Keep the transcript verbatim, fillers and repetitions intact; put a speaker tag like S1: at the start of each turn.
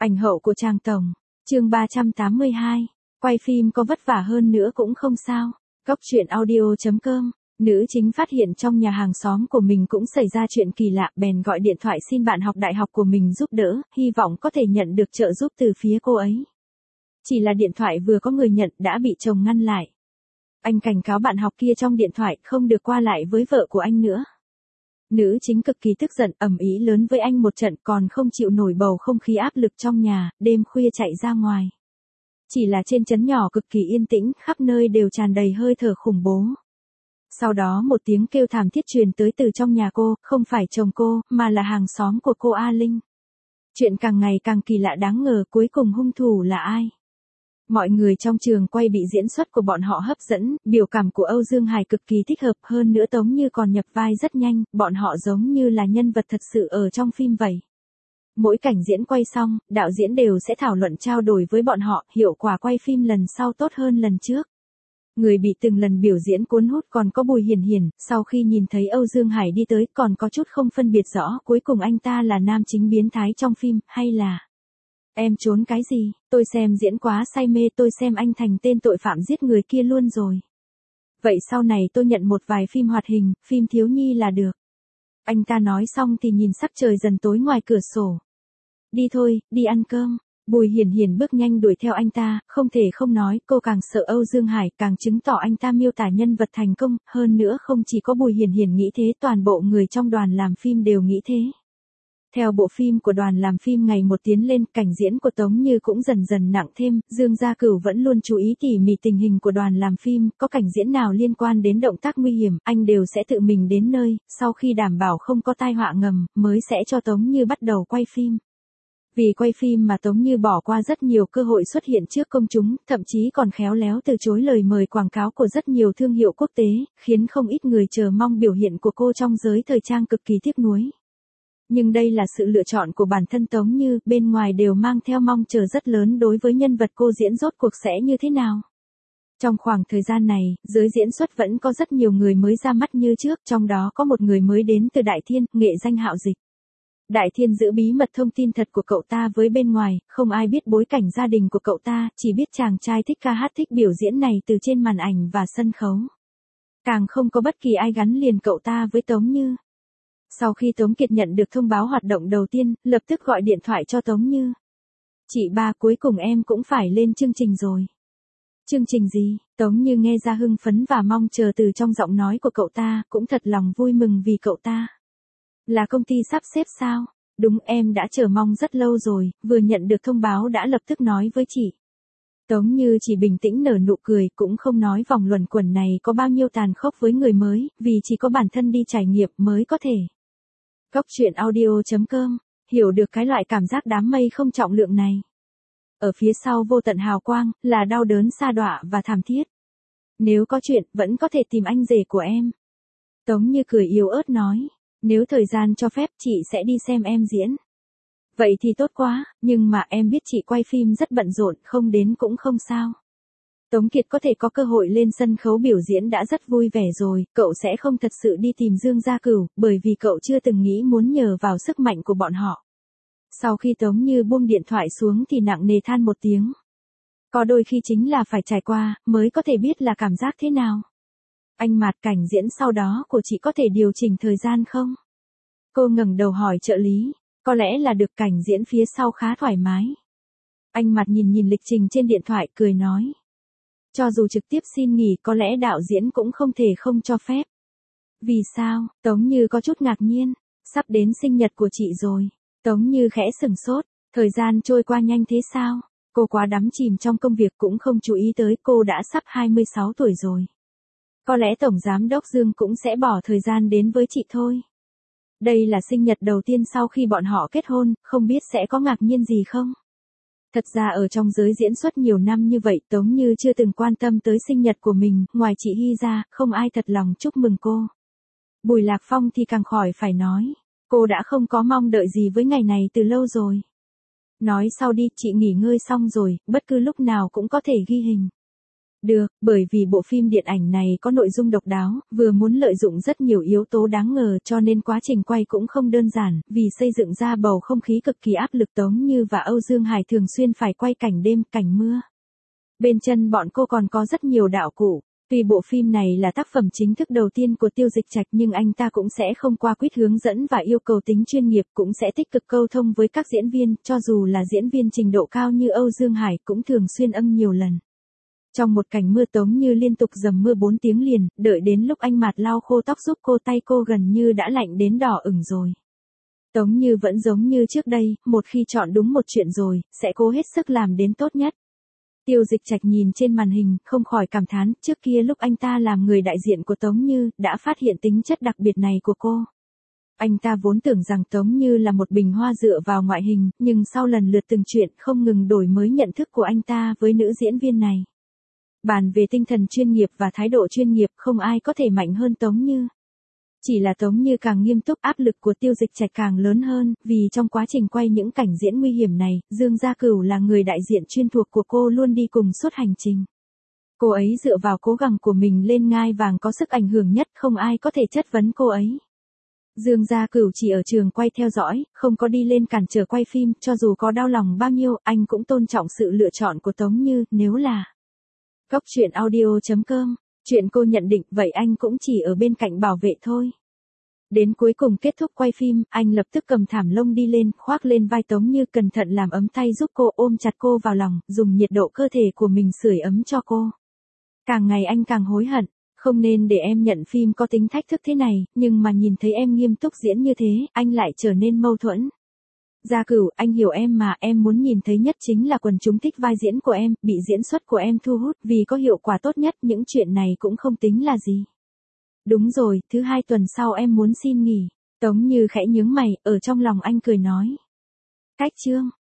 S1: Ảnh hậu của Tràng Tổng. Chương ba trăm tám mươi hai. Quay phim có vất vả hơn nữa cũng không sao. Góc truyện audio chấm com. Nữ chính phát hiện trong nhà hàng xóm của mình cũng xảy ra chuyện kỳ lạ, bèn gọi điện thoại xin bạn học đại học của mình giúp đỡ, hy vọng có thể nhận được trợ giúp từ phía cô ấy. Chỉ là điện thoại vừa có người nhận đã bị chồng ngăn lại. Anh cảnh cáo bạn học kia trong điện thoại không được qua lại với vợ của anh nữa. Nữ chính cực kỳ tức giận, ầm ĩ lớn với anh một trận, còn không chịu nổi bầu không khí áp lực trong nhà, đêm khuya chạy ra ngoài. Chỉ là trên trấn nhỏ cực kỳ yên tĩnh, khắp nơi đều tràn đầy hơi thở khủng bố. Sau đó một tiếng kêu thảm thiết truyền tới từ trong nhà cô, không phải chồng cô, mà là hàng xóm của cô A Linh. Chuyện càng ngày càng kỳ lạ đáng ngờ, cuối cùng hung thủ là ai? Mọi người trong trường quay bị diễn xuất của bọn họ hấp dẫn, biểu cảm của Âu Dương Hải cực kỳ thích hợp, hơn nữa Tống Như còn nhập vai rất nhanh, bọn họ giống như là nhân vật thật sự ở trong phim vậy. Mỗi cảnh diễn quay xong, đạo diễn đều sẽ thảo luận trao đổi với bọn họ, hiệu quả quay phim lần sau tốt hơn lần trước. Người bị từng lần biểu diễn cuốn hút còn có Bùi Hiền Hiền, sau khi nhìn thấy Âu Dương Hải đi tới còn có chút không phân biệt rõ cuối cùng anh ta là nam chính biến thái trong phim, hay là... Em trốn cái gì, tôi xem diễn quá say mê, tôi xem anh thành tên tội phạm giết người kia luôn rồi. Vậy sau này tôi nhận một vài phim hoạt hình, phim thiếu nhi là được. Anh ta nói xong thì nhìn sắc trời dần tối ngoài cửa sổ. Đi thôi, đi ăn cơm. Bùi Hiền Hiền bước nhanh đuổi theo anh ta, không thể không nói, cô càng sợ Âu Dương Hải, càng chứng tỏ anh ta miêu tả nhân vật thành công, hơn nữa không chỉ có Bùi Hiền Hiền nghĩ thế, toàn bộ người trong đoàn làm phim đều nghĩ thế. Theo bộ phim của đoàn làm phim ngày một tiến lên, cảnh diễn của Tống Như cũng dần dần nặng thêm, Dương Gia Cửu vẫn luôn chú ý tỉ mỉ tình hình của đoàn làm phim, có cảnh diễn nào liên quan đến động tác nguy hiểm, anh đều sẽ tự mình đến nơi, sau khi đảm bảo không có tai họa ngầm, mới sẽ cho Tống Như bắt đầu quay phim. Vì quay phim mà Tống Như bỏ qua rất nhiều cơ hội xuất hiện trước công chúng, thậm chí còn khéo léo từ chối lời mời quảng cáo của rất nhiều thương hiệu quốc tế, khiến không ít người chờ mong biểu hiện của cô trong giới thời trang cực kỳ tiếc nuối. Nhưng đây là sự lựa chọn của bản thân Tống Như, bên ngoài đều mang theo mong chờ rất lớn đối với nhân vật cô diễn rốt cuộc sẽ như thế nào. Trong khoảng thời gian này, giới diễn xuất vẫn có rất nhiều người mới ra mắt như trước, trong đó có một người mới đến từ Đại Thiên, nghệ danh Hạo Dịch. Đại Thiên giữ bí mật thông tin thật của cậu ta với bên ngoài, không ai biết bối cảnh gia đình của cậu ta, chỉ biết chàng trai thích ca hát thích biểu diễn này từ trên màn ảnh và sân khấu. Càng không có bất kỳ ai gắn liền cậu ta với Tống Như. Sau khi Tống Kiệt nhận được thông báo hoạt động đầu tiên, lập tức gọi điện thoại cho Tống Như. Chị ba, cuối cùng em cũng phải lên chương trình rồi. Chương trình gì? Tống Như nghe ra hưng phấn và mong chờ từ trong giọng nói của cậu ta, cũng thật lòng vui mừng vì cậu ta. Là công ty sắp xếp sao? Đúng, em đã chờ mong rất lâu rồi, vừa nhận được thông báo đã lập tức nói với chị. Tống Như chỉ bình tĩnh nở nụ cười, cũng không nói vòng luẩn quẩn này có bao nhiêu tàn khốc với người mới, vì chỉ có bản thân đi trải nghiệm mới có thể. Góc truyện audio chấm com, hiểu được cái loại cảm giác đám mây không trọng lượng này. Ở phía sau vô tận hào quang, là đau đớn sa đọa và thảm thiết. Nếu có chuyện, vẫn có thể tìm anh rể của em. Tống Như cười yếu ớt nói, nếu thời gian cho phép chị sẽ đi xem em diễn. Vậy thì tốt quá, nhưng mà em biết chị quay phim rất bận rộn, không đến cũng không sao. Tống Kiệt có thể có cơ hội lên sân khấu biểu diễn đã rất vui vẻ rồi, cậu sẽ không thật sự đi tìm Dương Gia Cửu, bởi vì cậu chưa từng nghĩ muốn nhờ vào sức mạnh của bọn họ. Sau khi Tống Như buông điện thoại xuống thì nặng nề than một tiếng. Có đôi khi chính là phải trải qua, mới có thể biết là cảm giác thế nào. Anh Mạt, cảnh diễn sau đó của chị có thể điều chỉnh thời gian không? Cô ngẩng đầu hỏi trợ lý, có lẽ là được, cảnh diễn phía sau khá thoải mái. Anh Mạt nhìn nhìn lịch trình trên điện thoại cười nói. Cho dù trực tiếp xin nghỉ có lẽ đạo diễn cũng không thể không cho phép. Vì sao? Tống Như có chút ngạc nhiên. Sắp đến sinh nhật của chị rồi. Tống Như khẽ sửng sốt. Thời gian trôi qua nhanh thế sao? Cô quá đắm chìm trong công việc cũng không chú ý tới cô đã sắp hai mươi sáu tuổi rồi. Có lẽ Tổng Giám đốc Dương cũng sẽ bỏ thời gian đến với chị thôi. Đây là sinh nhật đầu tiên sau khi bọn họ kết hôn, không biết sẽ có ngạc nhiên gì không? Thật ra ở trong giới diễn xuất nhiều năm như vậy, Tống Như chưa từng quan tâm tới sinh nhật của mình, ngoài chị Hy ra, không ai thật lòng chúc mừng cô. Bùi Lạc Phong thì càng khỏi phải nói, cô đã không có mong đợi gì với ngày này từ lâu rồi. Nói sau đi, chị nghỉ ngơi xong rồi, bất cứ lúc nào cũng có thể ghi hình. Được, bởi vì bộ phim điện ảnh này có nội dung độc đáo, vừa muốn lợi dụng rất nhiều yếu tố đáng ngờ cho nên quá trình quay cũng không đơn giản, vì xây dựng ra bầu không khí cực kỳ áp lực Tống Như và Âu Dương Hải thường xuyên phải quay cảnh đêm, cảnh mưa. Bên chân bọn cô còn có rất nhiều đạo cụ. Tuy bộ phim này là tác phẩm chính thức đầu tiên của Tiêu Dịch Trạch nhưng anh ta cũng sẽ không qua quýt hướng dẫn và yêu cầu tính chuyên nghiệp, cũng sẽ tích cực câu thông với các diễn viên, cho dù là diễn viên trình độ cao như Âu Dương Hải cũng thường xuyên âm nhiều lần. Trong một cảnh mưa Tống Như liên tục dầm mưa bốn tiếng liền, đợi đến lúc anh Mạt lau khô tóc giúp cô, tay cô gần như đã lạnh đến đỏ ửng rồi. Tống Như vẫn giống như trước đây, một khi chọn đúng một chuyện rồi, sẽ cố hết sức làm đến tốt nhất. Tiêu Dịch Trạch nhìn trên màn hình, không khỏi cảm thán, trước kia lúc anh ta làm người đại diện của Tống Như, đã phát hiện tính chất đặc biệt này của cô. Anh ta vốn tưởng rằng Tống Như là một bình hoa dựa vào ngoại hình, nhưng sau lần lượt từng chuyện không ngừng đổi mới nhận thức của anh ta với nữ diễn viên này. Bàn về tinh thần chuyên nghiệp và thái độ chuyên nghiệp, không ai có thể mạnh hơn Tống Như. Chỉ là Tống Như càng nghiêm túc, áp lực của Tiêu Dịch Trạch càng lớn hơn, vì trong quá trình quay những cảnh diễn nguy hiểm này, Dương Gia Cửu là người đại diện chuyên thuộc của cô luôn đi cùng suốt hành trình. Cô ấy dựa vào cố gắng của mình lên ngai vàng có sức ảnh hưởng nhất, không ai có thể chất vấn cô ấy. Dương Gia Cửu chỉ ở trường quay theo dõi, không có đi lên cản trở quay phim, cho dù có đau lòng bao nhiêu, anh cũng tôn trọng sự lựa chọn của Tống Như, nếu là Cóc truyện audio chấm com. Chuyện cô nhận định, vậy anh cũng chỉ ở bên cạnh bảo vệ thôi. Đến cuối cùng kết thúc quay phim, anh lập tức cầm thảm lông đi lên, khoác lên vai Tống Như, cẩn thận làm ấm tay giúp cô, ôm chặt cô vào lòng, dùng nhiệt độ cơ thể của mình sưởi ấm cho cô. Càng ngày anh càng hối hận, không nên để em nhận phim có tính thách thức thế này, nhưng mà nhìn thấy em nghiêm túc diễn như thế, anh lại trở nên mâu thuẫn. Gia Cửu, anh hiểu em mà, em muốn nhìn thấy nhất chính là quần chúng thích vai diễn của em, bị diễn xuất của em thu hút, vì có hiệu quả tốt nhất, những chuyện này cũng không tính là gì. Đúng rồi, thứ hai tuần sau em muốn xin nghỉ. Tống Như khẽ nhướng mày, ở trong lòng anh cười nói. Cách chương.